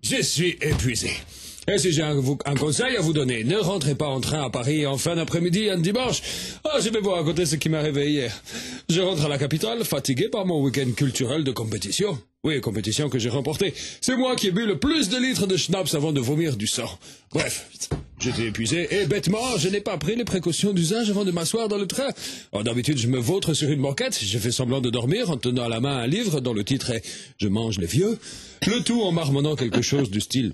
je suis épuisé. Et si j'ai un conseil à vous donner, ne rentrez pas en train à Paris en fin d'après-midi un dimanche. Je vais vous raconter ce qui m'a réveillé hier. Je rentre à la capitale, fatigué par mon week-end culturel de compétition. Oui, compétition que j'ai remportée. C'est moi qui ai bu le plus de litres de schnapps avant de vomir du sang. Bref, j'étais épuisé et bêtement, je n'ai pas pris les précautions d'usage avant de m'asseoir dans le train. D'habitude, je me vautre sur une banquette, je fais semblant de dormir en tenant à la main un livre dont le titre est « Je mange les vieux », le tout en marmonnant quelque chose du style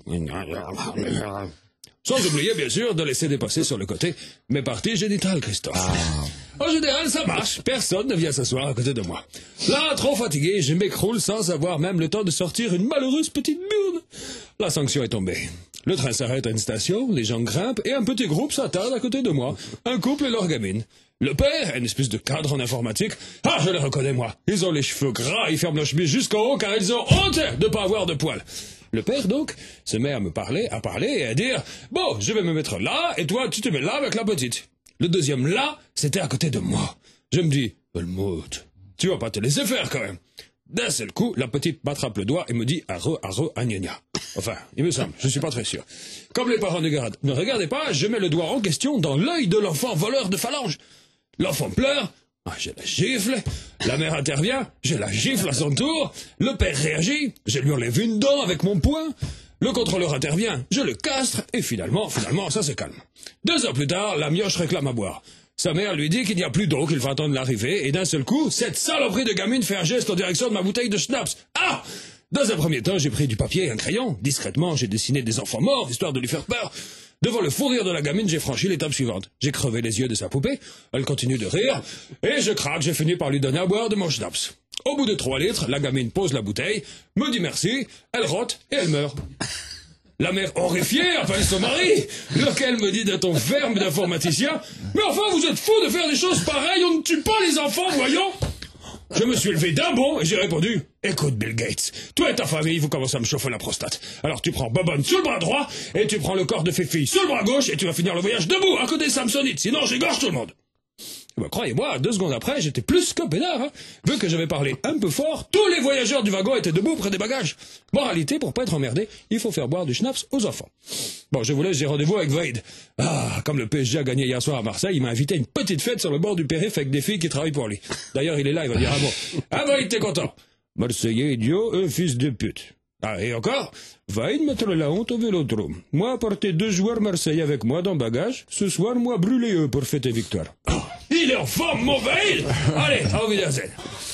sans oublier, bien sûr, de laisser dépasser sur le côté mes parties génitales, Christophe. En général, ça marche. Personne ne vient s'asseoir à côté de moi. Là, trop fatigué, je m'écroule sans avoir même le temps de sortir une malheureuse petite burne. La sanction est tombée. Le train s'arrête à une station, les gens grimpent et un petit groupe s'attarde à côté de moi. Un couple et leur gamine. Le père, une espèce de cadre en informatique. Je les reconnais, moi. Ils ont les cheveux gras, ils ferment leur chemise jusqu'en haut car ils ont honte de pas avoir de poils. Le père, donc, se met à parler et à dire « Bon, je vais me mettre là, et toi, tu te mets là avec la petite. » Le deuxième là, c'était à côté de moi. Je me dis « Helmut, tu vas pas te laisser faire quand même. » D'un seul coup, la petite m'attrape le doigt et me dit « Arro, gna. Enfin, il me semble, je suis pas très sûr. Comme les parents ne regardaient pas, je mets le doigt en question dans l'œil de l'enfant voleur de phalange. L'enfant pleure. Je la gifle, la mère intervient, je la gifle à son tour, le père réagit, je lui enlève une dent avec mon poing, le contrôleur intervient, je le castre, et finalement, ça se calme. 2 heures plus tard, la mioche réclame à boire. Sa mère lui dit qu'il n'y a plus d'eau, qu'il faut attendre l'arrivée, et d'un seul coup, cette saloperie de gamine fait un geste en direction de ma bouteille de schnapps. Dans un premier temps, j'ai pris du papier et un crayon, discrètement, j'ai dessiné des enfants morts, histoire de lui faire peur. Devant le fou rire de la gamine, j'ai franchi l'étape suivante. J'ai crevé les yeux de sa poupée, elle continue de rire, et je craque, j'ai fini par lui donner à boire de mon schnapps. Au bout de 3 litres, la gamine pose la bouteille, me dit merci, elle rote et elle meurt. La mère horrifiée appelle son mari, lequel me dit d'un ton ferme d'informaticien « Mais enfin, vous êtes fous de faire des choses pareilles, on ne tue pas les enfants, voyons !» Je me suis levé d'un bond et j'ai répondu « Écoute, Bill Gates, toi et ta famille, vous commencez à me chauffer la prostate. Alors tu prends Bobonne sur le bras droit et tu prends le corps de Fifi sur le bras gauche et tu vas finir le voyage debout à côté de Samsonite, sinon j'égorge tout le monde. » Croyez-moi, 2 secondes après, j'étais plus que peinard. Vu que j'avais parlé un peu fort, tous les voyageurs du wagon étaient debout près des bagages. Moralité, pour pas être emmerdé, il faut faire boire du schnapps aux enfants. Bon, je vous laisse, j'ai rendez-vous avec Vaid. Comme le PSG a gagné hier soir à Marseille, il m'a invité à une petite fête sur le bord du périph' avec des filles qui travaillent pour lui. D'ailleurs, il est là, il va dire un mot. Vaid, t'es content? Marseillais idiot, fils de pute. Et encore, Vaid mettre la honte au vélodrome. Moi, apporter 2 joueurs marseillais avec moi dans bagage. Ce soir, moi, brûler eux pour fêter victoire. Il est en forme, mon Vaid! Allez, au Wiedersehen.